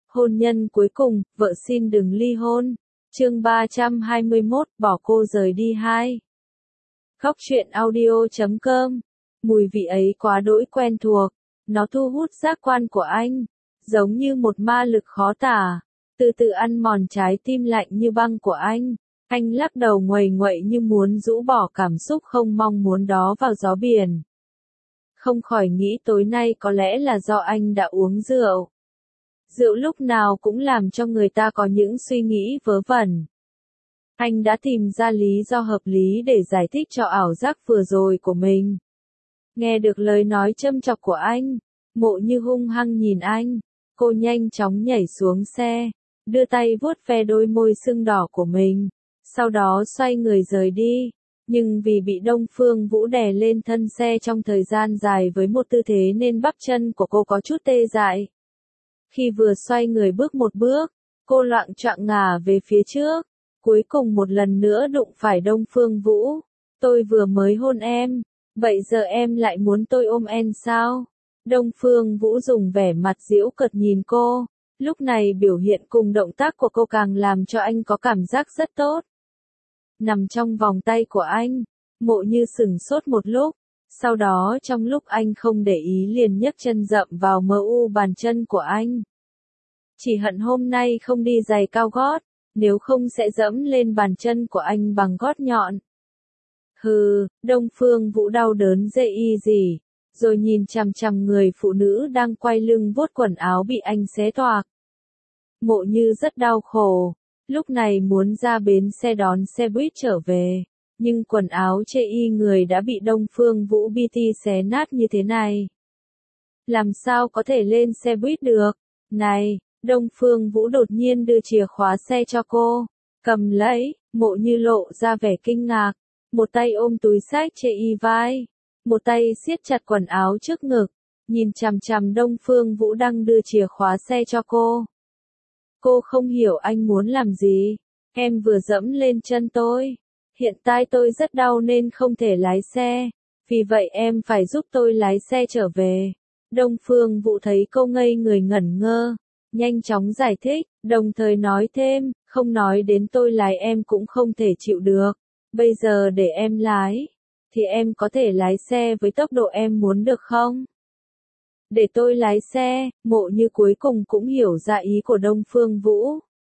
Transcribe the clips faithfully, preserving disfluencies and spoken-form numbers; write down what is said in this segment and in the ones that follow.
Hôn nhân cuối cùng, vợ xin đừng ly hôn. Chương ba trăm hai mươi mốt, bỏ cô rời đi hai. Khóc chuyện audio chấm com. Mùi vị ấy quá đỗi quen thuộc, nó thu hút giác quan của anh, giống như một ma lực khó tả, từ từ ăn mòn trái tim lạnh như băng của anh. Anh lắc đầu nguầy nguậy như muốn rũ bỏ cảm xúc không mong muốn đó vào gió biển. Không khỏi nghĩ tối nay có lẽ là do anh đã uống rượu. Rượu lúc nào cũng làm cho người ta có những suy nghĩ vớ vẩn. Anh đã tìm ra lý do hợp lý để giải thích cho ảo giác vừa rồi của mình. Nghe được lời nói châm chọc của anh, Mộ Như hung hăng nhìn anh. Cô nhanh chóng nhảy xuống xe, đưa tay vuốt ve đôi môi sưng đỏ của mình, sau đó xoay người rời đi. Nhưng vì bị Đông Phương Vũ đè lên thân xe trong thời gian dài với một tư thế nên bắp chân của cô có chút tê dại. Khi vừa xoay người bước một bước, cô loạng choạng ngả về phía trước, cuối cùng một lần nữa đụng phải Đông Phương Vũ. Tôi vừa mới hôn em, vậy giờ em lại muốn tôi ôm em sao? Đông Phương Vũ dùng vẻ mặt giễu cợt nhìn cô, lúc này biểu hiện cùng động tác của cô càng làm cho anh có cảm giác rất tốt. Nằm trong vòng tay của anh, Mộ Như sửng sốt một lúc, sau đó trong lúc anh không để ý liền nhấc chân dậm vào mờ u bàn chân của anh. Chỉ hận hôm nay không đi giày cao gót, nếu không sẽ dẫm lên bàn chân của anh bằng gót nhọn. Hừ, Đông Phương Vũ đau đớn dê y gì, rồi nhìn chằm chằm người phụ nữ đang quay lưng vuốt quần áo bị anh xé toạc. Mộ Như rất đau khổ, lúc này muốn ra bến xe đón xe buýt trở về, nhưng quần áo chê y người đã bị Đông Phương Vũ bê tê xé nát như thế này. Làm sao có thể lên xe buýt được? Này, Đông Phương Vũ đột nhiên đưa chìa khóa xe cho cô, cầm lấy. Mộ Như lộ ra vẻ kinh ngạc, một tay ôm túi xách chê y vai, một tay siết chặt quần áo trước ngực, nhìn chằm chằm Đông Phương Vũ đang đưa chìa khóa xe cho cô. Cô không hiểu anh muốn làm gì. Em vừa dẫm lên chân tôi, hiện tại tôi rất đau nên không thể lái xe, vì vậy em phải giúp tôi lái xe trở về. Đông Phương Vũ thấy cô ngây người ngẩn ngơ, nhanh chóng giải thích, đồng thời nói thêm, không nói đến tôi lái em cũng không thể chịu được. Bây giờ để em lái, thì em có thể lái xe với tốc độ em muốn được không? Để tôi lái xe. Mộ Như cuối cùng cũng hiểu ra ý của Đông Phương Vũ.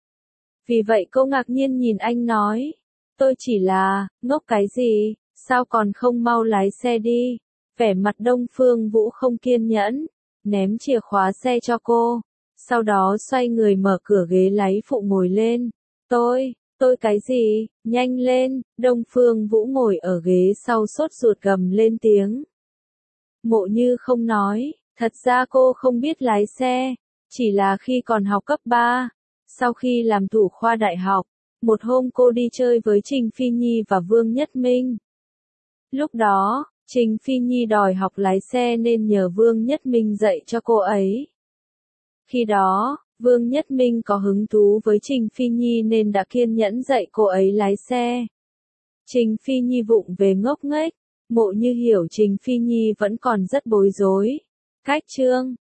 Vì vậy cô ngạc nhiên nhìn anh nói, tôi chỉ là, ngốc cái gì, sao còn không mau lái xe đi? Vẻ mặt Đông Phương Vũ không kiên nhẫn, ném chìa khóa xe cho cô, sau đó xoay người mở cửa ghế lái phụ ngồi lên. Tôi, tôi cái gì, nhanh lên. Đông Phương Vũ ngồi ở ghế sau sốt ruột gầm lên tiếng. Mộ Như không nói, thật ra cô không biết lái xe, chỉ là khi còn học cấp ba, sau khi làm thủ khoa đại học, một hôm cô đi chơi với Trình Phi Nhi và Vương Nhất Minh. Lúc đó, Trình Phi Nhi đòi học lái xe nên nhờ Vương Nhất Minh dạy cho cô ấy. Khi đó, Vương Nhất Minh có hứng thú với Trình Phi Nhi nên đã kiên nhẫn dạy cô ấy lái xe. Trình Phi Nhi vụng về ngốc nghếch, Mộ Như hiểu Trình Phi Nhi vẫn còn rất bối rối. Cách chương